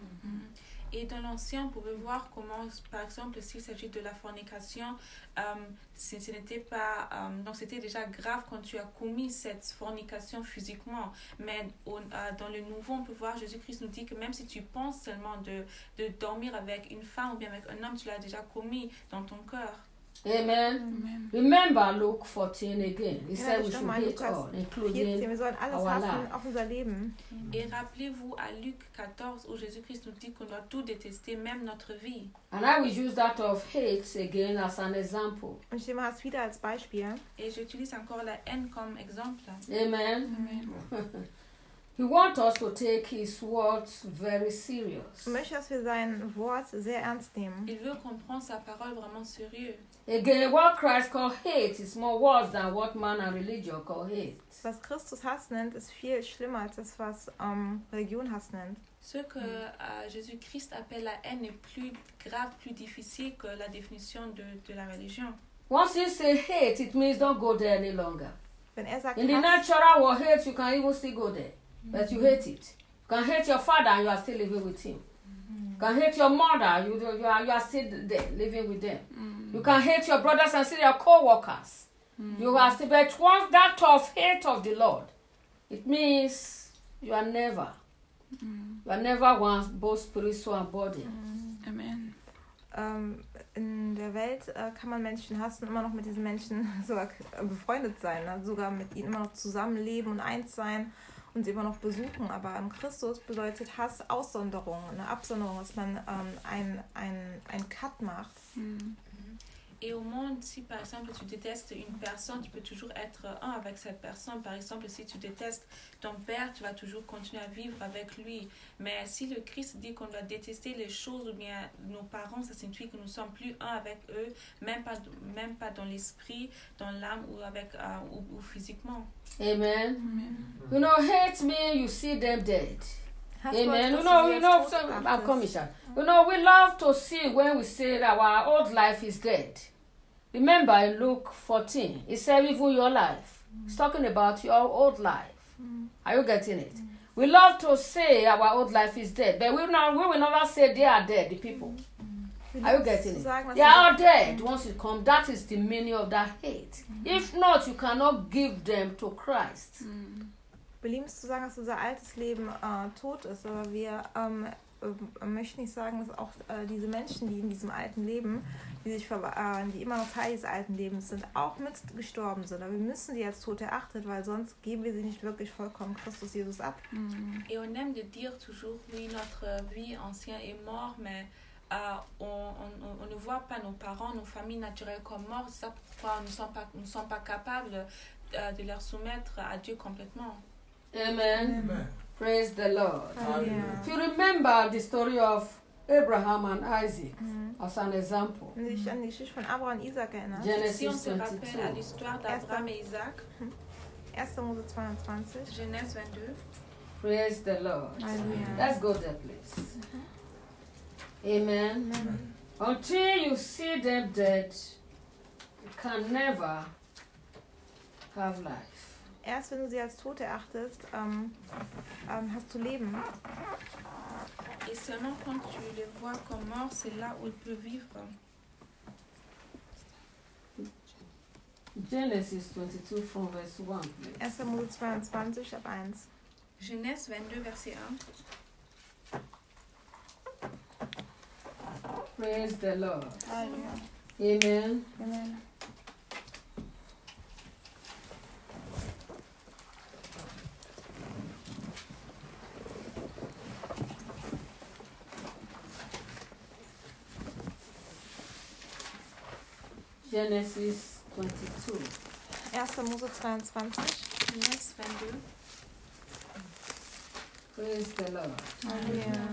Et dans l'ancien, on pouvait voir comment, par exemple, s'il s'agit de la fornication, euh, ce, ce n'était pas, euh, donc c'était déjà grave quand tu as commis cette fornication physiquement. Mais au, euh, dans le nouveau, on peut voir Jésus-Christ nous dit que même si tu penses seulement de, de dormir avec une femme ou bien avec un homme, tu l'as déjà commis dans ton cœur. Amen. Amen. Remember Luke fourteen again. He Ja, said we ich should mal hate Lukas all, including vierzehn, wir sollen alles our hassen, life. auch unser Leben. Et rappelez-vous à Luc quatorze où Jésus-Christ nous dit qu'on doit tout détester, même notre vie. And I will use that of hate again as an example. Und ich nehme das wieder als Beispiel. Et j'utilise encore la haine comme exemple. Amen. Amen. He wants us to take his words very serious. Ich möchte, dass wir sein Wort sehr ernst nehmen. Il veut qu'on prenne sa parole vraiment sérieux. Again, what Christ called hate is more worse than what man and religion call hate. Was Christus Hass nennt, ist viel schlimmer als das, was ähm, Religion Hass nennt. Ce que euh, Jésus-Christ appelle la haine est plus grave, plus difficile que la définition de, de la religion. Once you say hate, it means don't go there any longer. Wenn er sagt In the Hass, natural world, hate, you can even still go there. But you hate it. You can hate your father and you are still living with him. You can hate your mother, you, you, are, you are still there, living with them. Mm. You can hate your brothers and still your co-workers. Mm. You are still, but once that of hate of the Lord, it means you are never, Mm. you are never one, both spiritual and body. Amen. ähm, in der Welt äh, kann man Menschen hassen, immer noch mit diesen Menschen sogar äh, befreundet sein, ne? Sogar mit ihnen immer noch zusammenleben und eins sein und sie immer noch besuchen. Aber im Christus bedeutet Hass Aussonderung, eine Absonderung, dass man ähm, ein, ein, ein Cut macht. Mm. Et au monde, si par exemple tu détestes une personne, tu peux toujours être un avec cette personne. Par exemple, si tu détestes ton père, tu vas toujours continuer à vivre avec lui. Mais si le Christ dit qu'on doit détester les choses ou bien nos parents, ça signifie que nous ne sommes plus un avec eux, même pas, même pas dans l'esprit, dans l'âme ou, avec, euh, ou, ou physiquement. Amen. Amen. You know, hate means you see them dead. Hass Amen. bedeutet, You dass know, du you sie know, als so, tot I'm betrachtest. coming, Sean. You know, we love to see when we say that our old life is dead. Remember in Luke fourteen, it said even your life. It's talking about your old life. Are you getting it? We love to say our old life is dead, but we, not, we will never say they are dead, the people. Wir Are you lieben es getting zu it? sagen, was They sie are sagen. dead once you come. That is the meaning of that hate. If not, you cannot give them to Christ. Mm. Wir lieben es zu sagen, dass unser altes Leben äh, tot ist, aber wir ähm, äh, möchten nicht sagen, dass auch äh, diese Menschen, die in diesem alten Leben, die sich ver- äh, die immer noch Teil des alten Lebens sind, auch mit gestorben sind. Aber wir müssen sie als tot erachtet, weil sonst geben wir sie nicht wirklich vollkommen Christus Jesus ab. Mm. Et on aime de dire toujours, oui, notre vie ancienne est morte, mais euh, on, on, on ne voit pas nos parents, nos familles naturelles comme morts. C'est ça pourquoi nous ne sommes pas, nous ne sommes pas capables euh, de leur soumettre à Dieu complètement. Amen. Amen. Praise the Lord. Halleluja. If you remember the story of Abraham and Isaac Mhm. as an example, Wenn du dich an die Geschichte von Abraham und Isaac erinnerst, Si on Genesis se rappelle à twenty-two. l'histoire d'Abraham et Isaac, erster Mose zweiundzwanzig. Genèse vingt-deux, Praise the Lord. Halleluja. Let's go there, please. Amen. Amen. Until you see them dead, you can never have life. Erst wenn du sie als tot erachtest, ähm, ähm, hast du Leben. et seulement quand tu les vois comme morts, c'est là où ils peuvent vivre. Genesis twenty-two from verse one, please. erster Mose zweiundzwanzig ab eins. Genèse vingt-deux, verset un. Praise the Lord. Halleluja. Amen. Amen. Genesis twenty-two. erster Mose zweiundzwanzig. Genèse vingt-deux. Praise the Lord. Halleluja.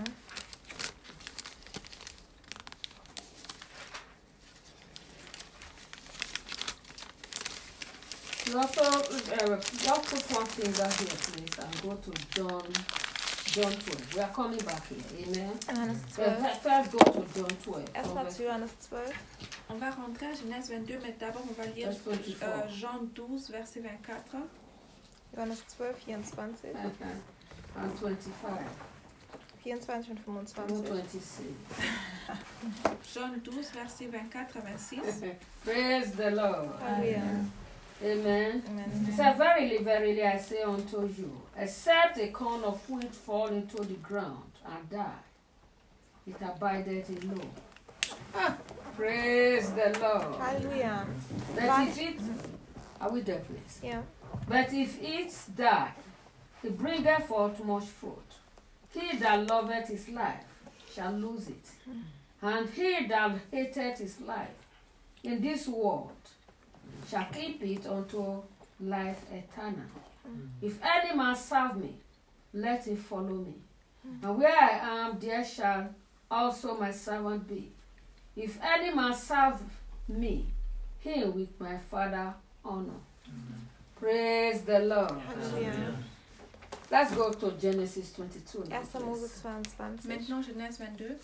You also, uh, just put one finger here, please, and go to John, John twelve. We are coming back here. Amen. Johannes Uh, zwölf. First, go to John twelve. from Erstmal verse- zu Johannes zwölf. On va rentrer à Genèse vingt-deux, mais d'abord on va lire Verse twenty-four. euh, Jean douze, verset vingt-quatre. Johannes zwölf, vierundzwanzig. and twenty-five. vierundzwanzig und No fünfundzwanzig. twenty-six. Jean douze, verset vingt-quatre à vingt-six. Praise the Lord. Halleluja. Amen. Amen. He said, verily, verily, I say unto you, except a corn of wheat fall into the ground and die, it abideth alone. Praise the Lord. Halleluja. But But- if it, are we there, please? Ja. But if it die, it bringeth forth much fruit. He that loveth his life shall lose it, and he that hateth his life in this world shall keep it unto life eternal. If any man serve me, let him follow me. And where I am, there shall also my servant be. If any man serve me, him will my Father honor. Praise the Lord. Halleluja. Let's go to Genesis twenty-two. now, erster Mose please. Maintenant, zweiundzwanzig. Genèse vingt-deux.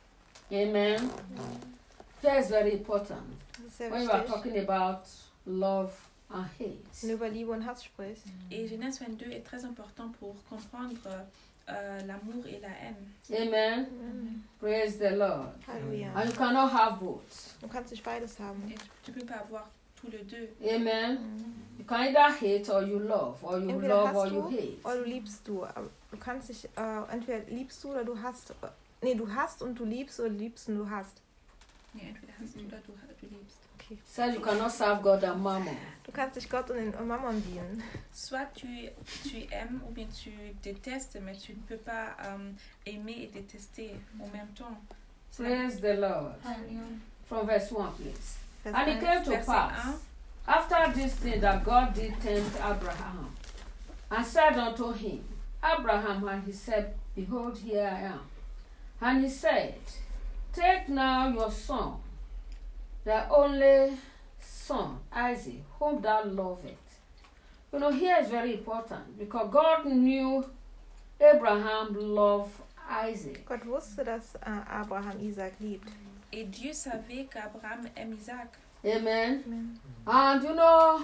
Amen. That is very important. Das ist sehr When you are wichtig, talking about love and wenn hate. du über Liebe und Hass sprichst. Et Genèse vingt-deux est très important pour comprendre euh, l'amour et la haine. Amen. Mhm. Praise the Lord. Halleluja. And you cannot have both. Du kannst nicht beides haben. Et tu ne peux pas avoir tous les deux. Amen. Mhm. You can either hate or you love, or you Entweder love or hast you du hate. oder du liebst du. Aber du kannst dich, äh, entweder liebst du oder du hast. Äh, nee, du hast und du liebst oder du liebst und du hast. Nee, entweder hast du oder du, du liebst. Okay. Says you cannot serve God and mammon. Du kannst dich Gott und den und Mammon dienen. Soit tu, tu aimes ou bien tu détestes, mais tu ne peux pas euh, aimer et détester en même temps. C'est la- Praise the Lord. From verse one, please. Vers And it eins. came to Verset pass, un. after this thing, that God did tempt Abraham, and said unto him, Abraham, and he said, Behold, here I am. And he said, Take now your son, the only son, Isaac, whom thou lovest. You know, here is very important, because God knew Abraham loved Isaac. Gott wusste, dass äh, Abraham Isaac liebt. Et Dieu savait qu'Abraham aime Isaac. Amen. Amen. And you know,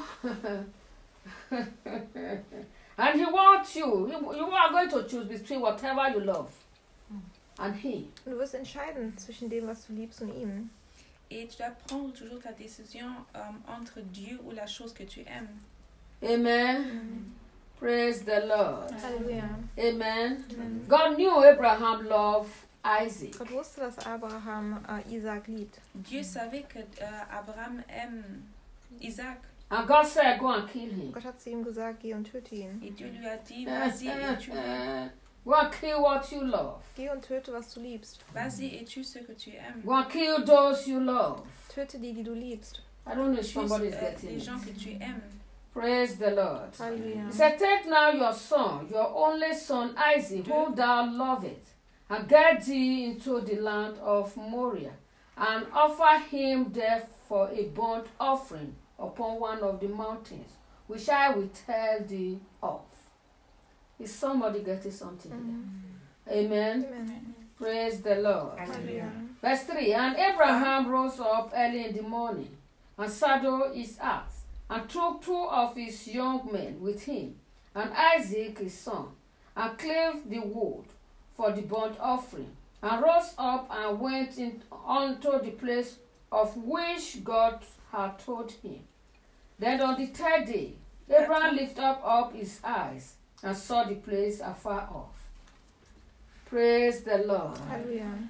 and he wants you. You you are going to choose between whatever you love and him. Und du wirst entscheiden zwischen dem, was du liebst und ihm. Et tu dois prendre toujours ta décision euh, entre Dieu ou la chose que tu aimes. Amen. Praise the Lord. Halleluja. Amen. Amen. God knew Abraham loved Isaac. Gott wusste, dass Abraham äh, Isaac liebt. Dieu savait que euh, Abraham aime Isaac. And God said, Go and kill him. Gott hat zu ihm gesagt, geh und töte ihn. Et Dieu lui a dit, vas-y et tue-le. Go and kill what you love. Geh und töte, was du liebst. Vas-y et tue ce que tu aimes. Go and kill those you love. Töte die, die du liebst. I don't know if Tue somebody is euh, getting les gens it. que tu aimes. Praise the Lord. Halleluja. He said, Take now your son, your only son Isaac, whom thou lovest, and get thee into the land of Moriah, and offer him there for a burnt offering upon one of the mountains, which I will tell thee of. Is somebody getting something here? Mhm. Amen. Amen. Praise the Lord. Halleluja. Verse three, And Abraham rose up early in the morning, and saddled his ass, and took two of his young men with him, and Isaac his son, and clave the wood for the burnt offering, and rose up and went in unto the place of which God had told him. Then on the third day, Abraham lifted up, up his eyes, and saw the place afar off. Praise the Lord. Halleluja.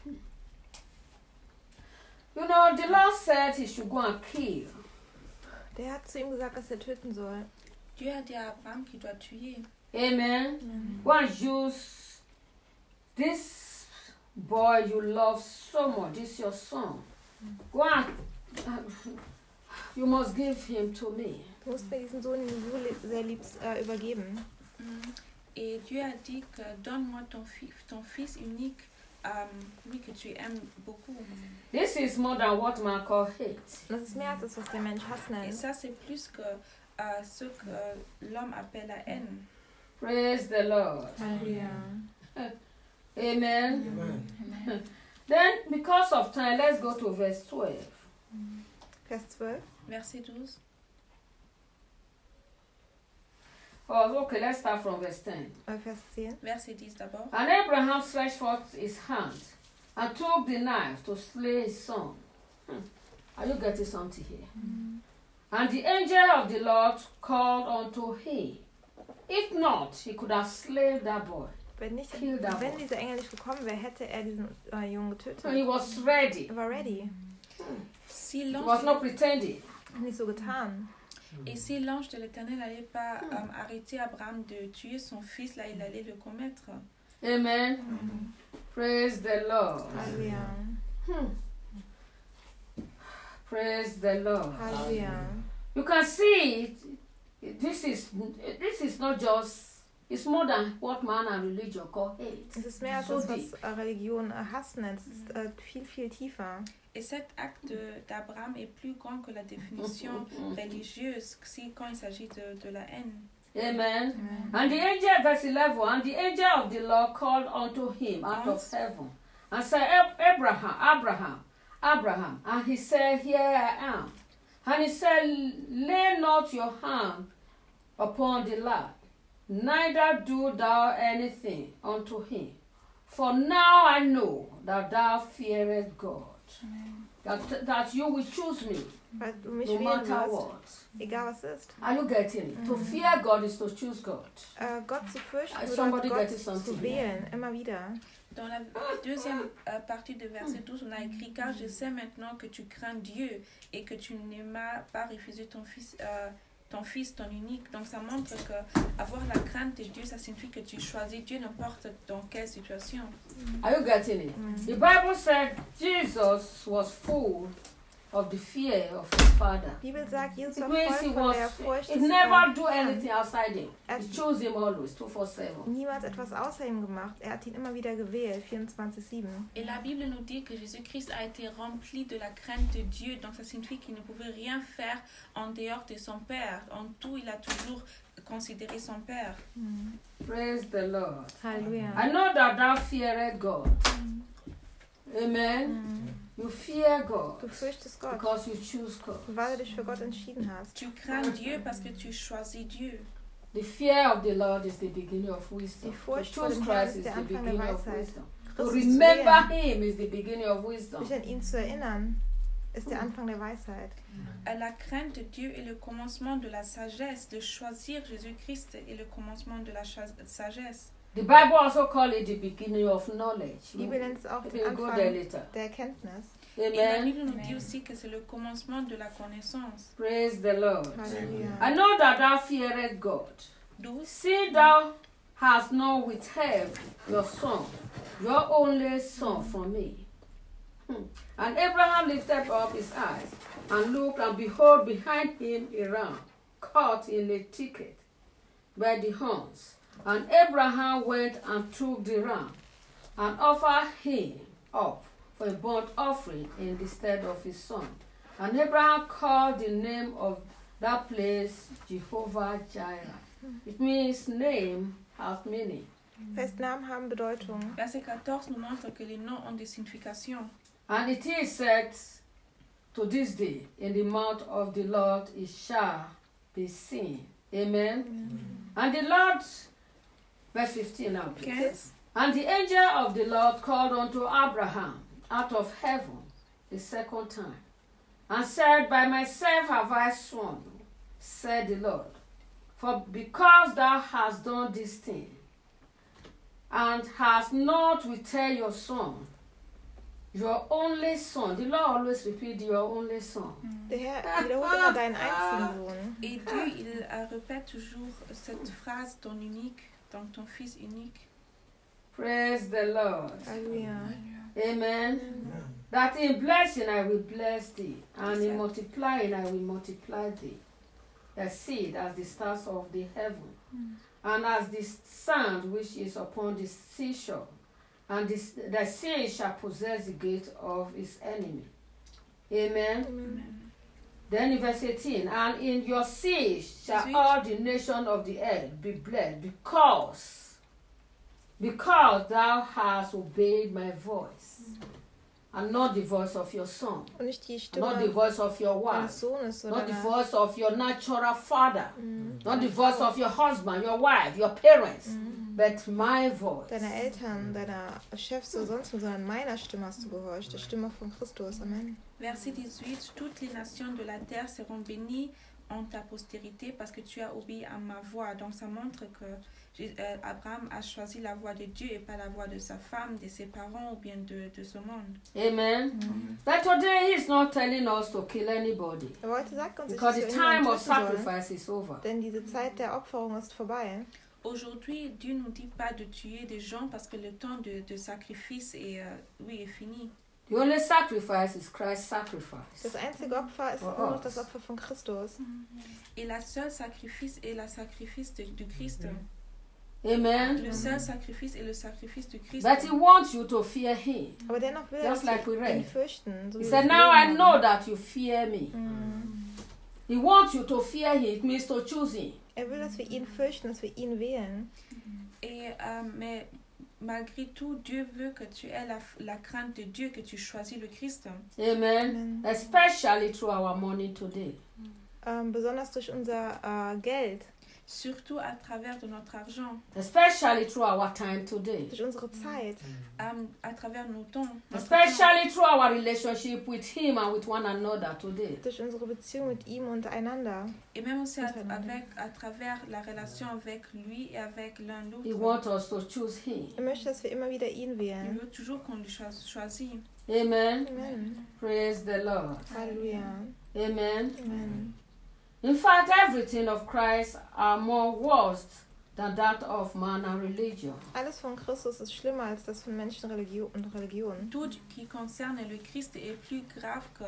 You know, the Lord said he should go and kill. Der hat zu ihm gesagt, dass er töten soll. Dieu a dit à Abraham qu'il doit tuer. Amen. Mhm. Go and use this boy you love so much, this your son. Go and, uh, you must give him to me. Du musst mir diesen Sohn, den du so li- sehr liebst, äh, übergeben. Mm. Et Dieu a dit que donne-moi ton, fi- ton fils unique, euh, oui, que tu aimes beaucoup. This is more than what man call hate. Und das ist mehr als das, was der Mensch Hass Et nennt. ça, c'est plus que euh, ce que l'homme appelle la haine. Praise the Lord. Halleluja. Amen. Then, because of time, let's go to verse twelve. Vers zwölf. Verset douze. Oh, okay, let's start from verse ten. Äh, Vers zehn. Verset dix d'abord. And Abraham stretched forth his hand and took the knife to slay his son. Hmm. Are you getting something here? And the angel of the Lord called unto him. If not, he could have slain that boy. Wenn, nicht, Kill that wenn boy. dieser Engel nicht gekommen wäre, hätte er diesen äh, Jungen getötet. So he was ready. Er war ready. Si He l'ange was not pretending. Nicht so getan. Et si l'ange de l'Éternel n'allait pas euh, arrêter Abraham de tuer son fils, là, il allait le commettre. Amen. Praise the Lord. Halleluja. Praise the Lord. Halleluja. You can see it. This is this is not just. It's more than what man and religion call hate. Es ist mehr als So das, was deep. äh, Religion äh, Hass nennt. Es ist äh, viel, viel tiefer. Et cet acte d'Abraham est plus grand que la définition religieuse si quand il s'agit de, de la haine. Amen. And the angel, verse eleven, and the angel of the Lord called unto him out of heaven and said, "Ab- Abraham, Abraham, Abraham. And he said, Here I am. And he said, Lay not your hand upon the lad, neither do thou anything unto him. For now I know that thou fearest God, that, that you will choose me, Weil du mich no wählen matter wirst, what." egal was ist. Are you getting it? To fear God is to choose God. Äh, Gott zu fürchten Uh, bedeutet somebody Gott get it something zu wählen, immer wieder. Dans la deuxième euh, partie de verset douze, on a écrit « Car je sais maintenant que tu crains Dieu et que tu ne m'as pas refusé ton fils, euh, ton fils, ton unique. » Donc ça montre que avoir la crainte de Dieu, ça signifie que tu choisis Dieu n'importe dans quelle situation. Are you getting it? The Bible said Jesus was full of the fear of his Father. Die Bibel sagt, Jesus It war means he voll von der was, Furcht he des never Herrn. do anything outside him. Er He hat chose him always, two four seven. niemals etwas außer ihm gemacht. Er hat ihn immer wieder gewählt, vierundzwanzig sieben. Et la Bible nous dit que Jésus-Christ a été rempli de la crainte de Dieu. Donc ça signifie qu'il ne pouvait rien faire en dehors de son Père. En tout, il a toujours considéré son Père. Praise the Lord. Halleluja. I know that thou fearest God. Amen. You fear God Du fürchtest Gott, because you choose God. weil du dich für Gott entschieden hast. Tu crains Dieu parce que tu choisis Dieu. The fear of the Lord is the beginning of wisdom. Die To Furcht vor choose dem Herrn Christ ist is der the Anfang der beginning of Weisheit. wisdom. To Christus zu remember wählen, him is the beginning of wisdom. sich an ihn zu erinnern, ist der Anfang der Weisheit. La crainte de Dieu est le commencement de la sagesse. De choisir Jésus-Christ est le commencement de la cha- sagesse. The Bible also calls it the beginning of knowledge. Die Bibel nennt es auch den We'll go there Anfang later. der Erkenntnis. Et la Amen. Bible nous dit aussi que c'est le commencement de la connaissance. Praise the Lord. Halleluja. I know that thou fearest God. douze. See, thou hast not withheld your son, your only son, from me. Hmm. And Abraham lifted up his eyes and looked, and behold, behind him a ram caught in a thicket by the horns. And Abraham went and took the ram and offered him up for a burnt offering in the stead of his son. And Abraham called the name of that place Jehovah Jireh. It means name has meaning. Festnamen haben Bedeutung. Verset quatorze nous montre que les noms ont des significations. And it is said to this day, in the mouth of the Lord it shall be seen. Amen. And the Lord, verse fifteen now, please. quinze. And the angel of the Lord called unto Abraham out of heaven the second time, and said, By myself have I sworn, said the Lord, for because thou hast done this thing, and hast not withheld your son, your only son. The Lord always repeat your only son. Der Herr wiederholt immer deinen einzigen Sohn. Et Dieu, il euh, répète toujours cette phrase, ton unique, donc ton fils unique. Praise the Lord. Halleluja. Amen. That in blessing I will bless thee, and in Yes. multiplying I will multiply thee. The seed as the stars of the heaven, and as the sand which is upon the seashore, and this, the sea shall possess the gate of his enemy. Amen. Amen. Then in verse eighteen, and in your seed shall Sweet. all the nations of the earth be blessed, because, because thou hast obeyed my voice, and not the voice of your son, Und nicht die not the Stimme voice of your deines wife, Sohnes oder not the deiner, voice of your natural father, mm, not the voice of your husband, your wife, your parents, but my voice. deiner Eltern, deiner Chefs oder sonst wo, sondern meiner Stimme hast du gehorcht, der Stimme von Christus. Amen. Verset dix-huit. Toutes les nations de la terre seront bénies en ta postérité parce que tu as obéi à ma voix. Donc ça montre que euh, Abraham a choisi la voix de Dieu et pas la voix de sa femme, de ses parents ou bien de, de ce monde. Amen. Mm-hmm. But today he's not telling us to kill anybody. Aber heute sagt uns, because the dass time wir of sacrifice is over. Denn diese Zeit der Opferung ist vorbei. Aujourd'hui, Dieu nous dit pas de tuer des gens parce que le temps de, de sacrifice est, euh, oui, est fini. The only sacrifice is Christ's sacrifice. Das einzige Opfer ist nur noch das Opfer von Christus. Et la seule sacrifice est le sacrifice de, de Christ. Amen. Le seul sacrifice est le sacrifice de Christ. But he wants you to fear him. Aber dennoch will er, Just like we read. ihn fürchten. So He said, now I know that you fear me. Mm. He wants you to fear him. It means to choose him. Er will, dass wir ihn fürchten, dass wir ihn wählen. Et, euh, mais malgré tout, Dieu veut que tu aies la, la crainte de Dieu, que tu choisis le Christ. Amen. Amen. Especially through our money today. Um, besonders durch unser uh, Geld. Surtout à travers de notre argent. Especially through our time today. Durch unsere Zeit. Um, à travers nos temps. Especially through our relationship with him and with one another today. Durch unsere Beziehung mit ihm untereinander. Et même aussi à, avec, à travers la relation avec lui et avec l'un l'autre. He wants us to choose him. Er möchte, dass wir immer wieder ihn wählen. Il veut toujours qu'on le choisit. Amen. Amen. Praise the Lord. Halleluja. Amen. Amen. In fact, everything of Christ are more worse than that of man and religion. Alles von Christus ist schlimmer als das von Menschen und Religion. Tout qui concerne le Christ est plus grave que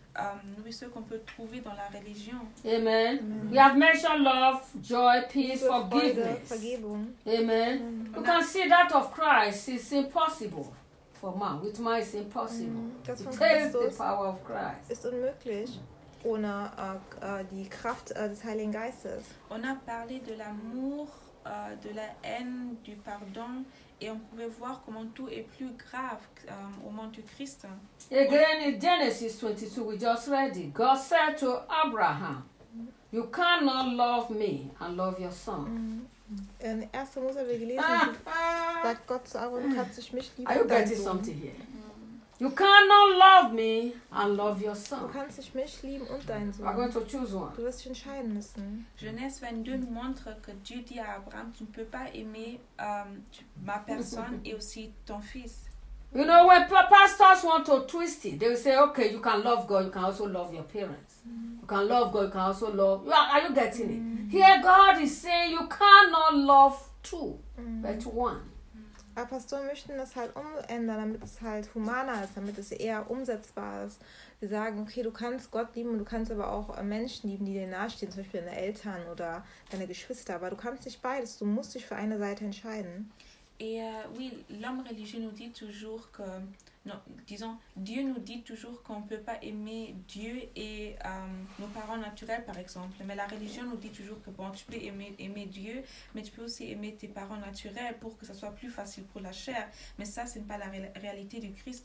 um, ce qu'on peut trouver dans la religion. Amen. Amen. We have mentioned love, joy, peace, Liebe, forgiveness. Freude, Vergebung. Amen. Amen. You can see that of Christ is impossible for man. With man, it's impossible. Das von There is the Christus power of Christ. ist unmöglich ohne äh, äh, die Kraft äh, des Heiligen Geistes. On a parlé de l'amour, euh, de la haine, du pardon, et on pouvait voir comment tout est plus grave euh, au monde du Christ. Again, in Genesis twenty-two, we just read it. God said to Abraham, "You cannot love me and love your son." In erster Mose haben wir gelesen, Ah, ah. sagt Gott zu Abraham, du kannst dich mich lieben Are you und deinen getting Sohn. something here? You cannot love me and love your Du son. kannst dich mich lieben und deinen You are going Sohn. to choose one. Du wirst dich entscheiden müssen. Genèse vingt-deux nous montre que Dieu dit à Abraham, tu ne peux pas aimer euh, tu- ma personne et aussi ton fils. You know, when pa- pastors want to twist it, they will say, okay, you can love God, you can also love your parents. You can love God, you can also love... You are, are you getting it? Here God is saying you cannot love two, but one. Aber Pastoren möchten das halt umändern, damit es halt humaner ist, damit es eher umsetzbar ist. Wir sagen, okay, du kannst Gott lieben und du kannst aber auch Menschen lieben, die dir nahestehen, zum Beispiel deine Eltern oder deine Geschwister, aber du kannst nicht beides, du musst dich für eine Seite entscheiden. Et euh, oui, l'homme religieux nous dit toujours que, non, disons, Dieu nous dit toujours qu'on ne peut pas aimer Dieu et euh, nos parents naturels, par exemple. Mais la religion nous dit toujours que, bon, tu peux aimer, aimer Dieu, mais tu peux aussi aimer tes parents naturels pour que ça soit plus facile pour la chair. Mais ça, ce n'est pas la ré- réalité du Christ.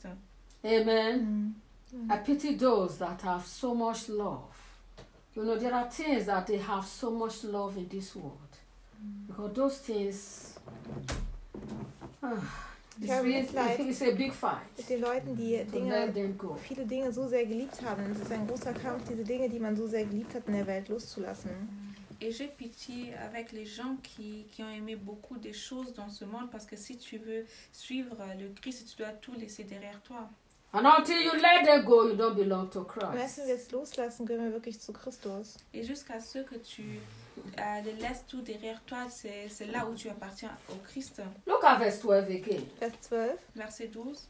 Amen. I pity those that have so much love. You know, there are things that they have so much love in this world. Because those things... ah, it's, Ja, really, Mitleid. it's a big fight Mit den Leuten, die to let Dinge, them go. viele Dinge so sehr geliebt haben. Und es ist ein großer Kampf, diese Dinge, die man so sehr geliebt hat, in der Welt loszulassen. Et j'ai pitié avec les gens qui, qui ont aimé beaucoup des choses dans ce monde parce que si tu veux suivre le Christ, tu dois tout laisser derrière toi. And until you let them go, you don't belong to Und erst Christ. wenn wir es loslassen, gehören wir wirklich zu Christus. Et jusqu'à ce que tu euh, le laisses tout derrière toi, c'est, c'est là où tu appartiens au Christ. Look at verse twelve again. Vers zwölf. Verset douze.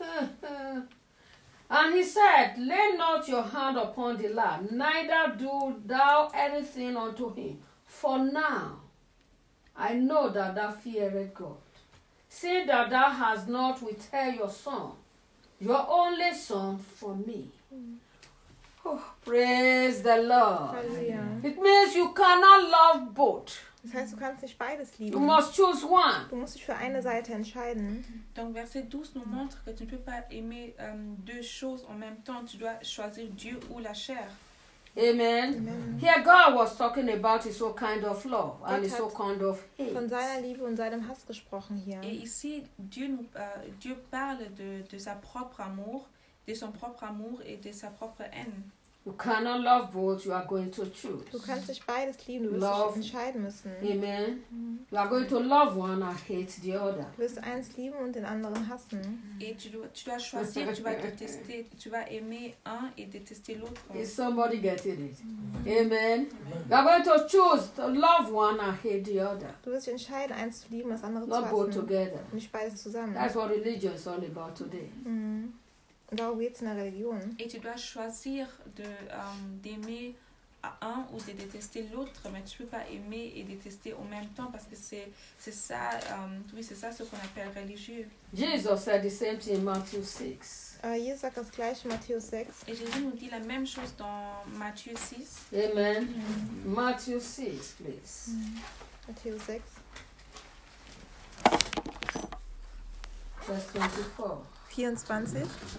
And he said, lay not your hand upon the lad, neither do thou anything unto him. For now I know that thou fearest God, seeing that thou hast not withheld your son, your only son, from me. Oh, praise the Lord. Halleluja. It means you cannot love both. Das heißt, du kannst nicht beides You lieben. must choose one. Du musst dich für eine Seite entscheiden. Donc verset douze nous montre que tu ne peux pas aimer euh, deux choses en même temps. Tu dois choisir Dieu ou la chair. Amen. Amen. Here God was talking about his own kind of love and Gott his hat own kind of hate. Von seiner Liebe und seinem Hass gesprochen hier. Et ici, Dieu, nous, euh, Dieu parle de, de sa propre amour, de son propre amour et de sa propre haine. You cannot love both, you are going to choose. Du kannst nicht beides lieben, du wirst Love. dich entscheiden müssen. Amen. You are going to love one and hate the other. Du wirst eins lieben und den anderen hassen. Et tu dois, tu dois choisir, tu vas détester, tu vas aimer un et détester l'autre. Is somebody getting it? Amen. You are going to choose to love one and hate the other. Du wirst dich entscheiden, eins zu lieben, das andere zu Not both hassen. together. Und nicht beides zusammen. That's what religion is all about today. Mhm. Und darum geht es in der Religion. Et tu dois choisir de, euh, d'aimer un ou de détester l'autre, mais tu ne peux pas aimer et détester en même temps parce que c'est, c'est ça, euh, oui, c'est ça ce qu'on appelle religieux. Jesus said the same thing in Matthew six. Äh, Jesus sagt das gleiche in Matthäus sechs. Et Jésus nous dit la même chose dans Matthieu six. Amen. Matthew six, please. Matthäus sechs, Verse twenty-four. vierundzwanzig.